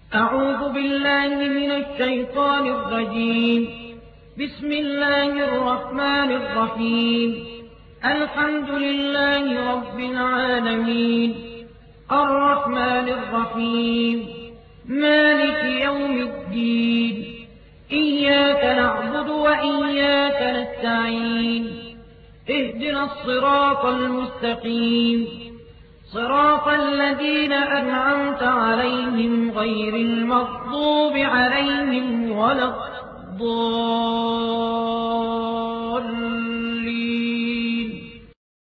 أعوذ بالله من الشيطان الرجيم. بسم الله الرحمن الرحيم. الحمد لله رب العالمين، الرحمن الرحيم، مالك يوم الدين، إياك نعبد وإياك نستعين، اهدنا الصراط المستقيم، صراط الذين أنعمت عليهم غير المغضوب عليهم ولا الضالين.